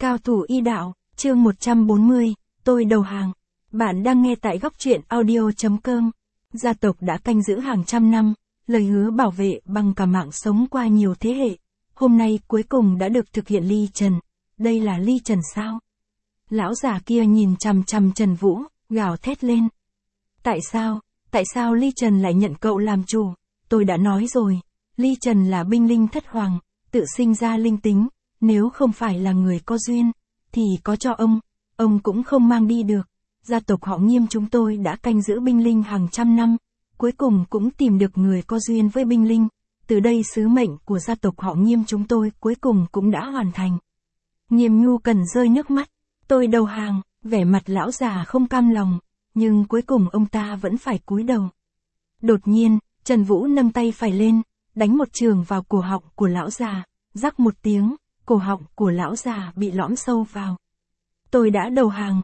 Cao thủ y đạo, chương 140, tôi đầu hàng. Bạn đang nghe tại góc truyện audio.com. Gia tộc đã canh giữ hàng trăm năm, lời hứa bảo vệ bằng cả mạng sống qua nhiều thế hệ. Hôm nay cuối cùng đã được thực hiện ly trần. Đây là ly trần sao? Lão già kia nhìn chằm chằm Trần Vũ, gào thét lên. Tại sao ly trần lại nhận cậu làm chủ? Tôi đã nói rồi, ly trần là binh linh thất hoàng, tự sinh ra linh tính. Nếu không phải là người có duyên, thì có cho ông cũng không mang đi được. Gia tộc họ Nghiêm chúng tôi đã canh giữ binh linh hàng trăm năm, cuối cùng cũng tìm được người có duyên với binh linh. Từ đây sứ mệnh của gia tộc họ Nghiêm chúng tôi cuối cùng cũng đã hoàn thành. Nghiêm Nhu Cần rơi nước mắt, tôi đầu hàng, vẻ mặt lão già không cam lòng, nhưng cuối cùng ông ta vẫn phải cúi đầu. Đột nhiên, Trần Vũ nâng tay phải lên, đánh một chưởng vào cổ họng của lão già, rắc một tiếng. Cổ họng của lão già bị lõm sâu vào. Tôi đã đầu hàng,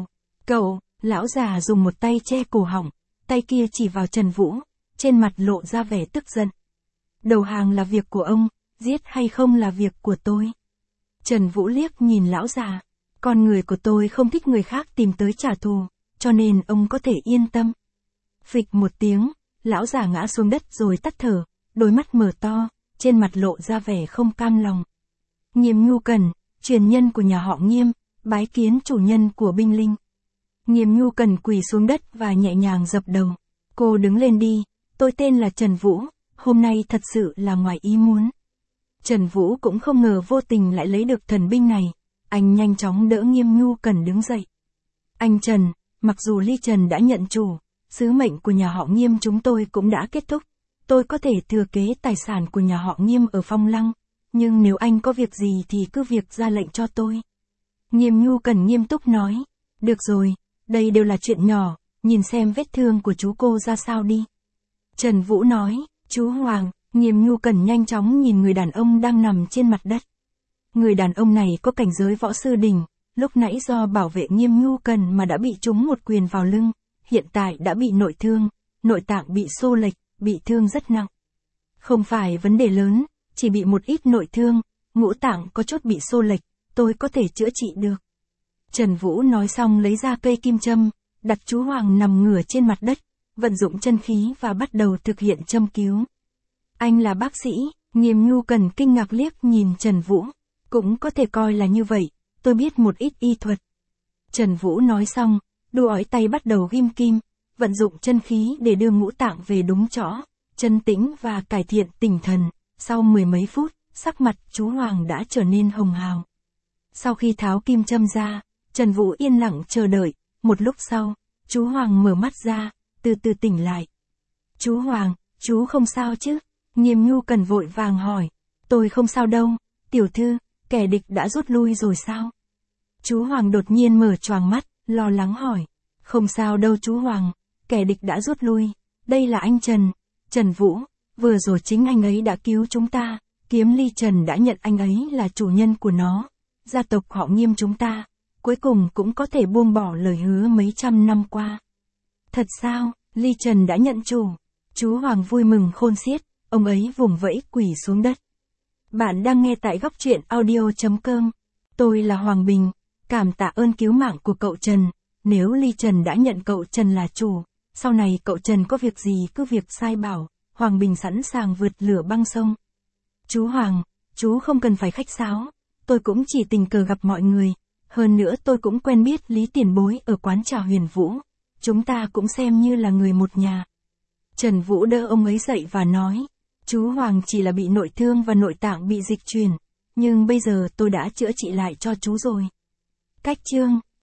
cậu, lão già dùng một tay che cổ họng, tay kia chỉ vào Trần Vũ, trên mặt lộ ra vẻ tức giận. Đầu hàng là việc của ông, giết hay không là việc của tôi. Trần Vũ liếc nhìn lão già, con người của tôi không thích người khác tìm tới trả thù, cho nên ông có thể yên tâm. Phịch một tiếng, lão già ngã xuống đất rồi tắt thở, đôi mắt mở to, trên mặt lộ ra vẻ không cam lòng. Nghiêm Nhu Cần, truyền nhân của nhà họ Nghiêm, bái kiến chủ nhân của binh linh. Nghiêm Nhu Cần quỳ xuống đất và nhẹ nhàng dập đầu. Cô đứng lên đi, tôi tên là Trần Vũ, hôm nay thật sự là ngoài ý muốn. Trần Vũ cũng không ngờ vô tình lại lấy được thần binh này, anh nhanh chóng đỡ Nghiêm Nhu Cần đứng dậy. Anh Trần, mặc dù ly trần đã nhận chủ, sứ mệnh của nhà họ Nghiêm chúng tôi cũng đã kết thúc, tôi có thể thừa kế tài sản của nhà họ Nghiêm ở Phong Lăng. Nhưng nếu anh có việc gì thì cứ việc ra lệnh cho tôi. Nghiêm Nhu Cần nghiêm túc nói. Được rồi, đây đều là chuyện nhỏ, nhìn xem vết thương của chú cô ra sao đi. Trần Vũ nói, chú Hoàng. Nghiêm Nhu Cần nhanh chóng nhìn người đàn ông đang nằm trên mặt đất. Người đàn ông này có cảnh giới võ sư đỉnh, lúc nãy do bảo vệ Nghiêm Nhu Cần mà đã bị trúng một quyền vào lưng, hiện tại đã bị nội thương, nội tạng bị xô lệch, bị thương rất nặng. Không phải vấn đề lớn. Chỉ bị một ít nội thương, ngũ tạng có chút bị xô lệch, tôi có thể chữa trị được. Trần Vũ nói xong lấy ra cây kim châm, đặt chú Hoàng nằm ngửa trên mặt đất, vận dụng chân khí và bắt đầu thực hiện châm cứu. Anh là bác sĩ, Nghiêm Nhu Cần kinh ngạc liếc nhìn Trần Vũ. Cũng có thể coi là như vậy, tôi biết một ít y thuật. Trần Vũ nói xong, đuôi tay bắt đầu ghim kim, vận dụng chân khí để đưa ngũ tạng về đúng chỗ, chân tĩnh và cải thiện tinh thần. Sau mười mấy phút, sắc mặt chú Hoàng đã trở nên hồng hào. Sau khi tháo kim châm ra, Trần Vũ yên lặng chờ đợi, một lúc sau, chú Hoàng mở mắt ra, từ từ tỉnh lại. Chú Hoàng, chú không sao chứ? Nghiêm Nhu Cần vội vàng hỏi. Tôi không sao đâu, tiểu thư, kẻ địch đã rút lui rồi sao? Chú Hoàng đột nhiên mở choàng mắt, lo lắng hỏi. Không sao đâu chú Hoàng, kẻ địch đã rút lui, đây là anh Trần Vũ. Vừa rồi chính anh ấy đã cứu chúng ta, kiếm ly trần đã nhận anh ấy là chủ nhân của nó. Gia tộc họ Nghiêm chúng ta, cuối cùng cũng có thể buông bỏ lời hứa mấy trăm năm qua. Thật sao, ly trần đã nhận chủ? Chú Hoàng vui mừng khôn xiết, ông ấy vùng vẫy quỳ xuống đất. Bạn đang nghe tại góc truyện audio.com. Tôi là Hoàng Bình, cảm tạ ơn cứu mạng của cậu Trần. Nếu ly trần đã nhận cậu Trần là chủ, sau này cậu Trần có việc gì cứ việc sai bảo. Hoàng Bình sẵn sàng vượt lửa băng sông. Chú Hoàng, chú không cần phải khách sáo, tôi cũng chỉ tình cờ gặp mọi người, hơn nữa tôi cũng quen biết Lý tiền bối ở quán trà Huyền Vũ, chúng ta cũng xem như là người một nhà. Trần Vũ đỡ ông ấy dậy và nói, chú Hoàng chỉ là bị nội thương và nội tạng bị dịch chuyển, nhưng bây giờ tôi đã chữa trị lại cho chú rồi. Cách chương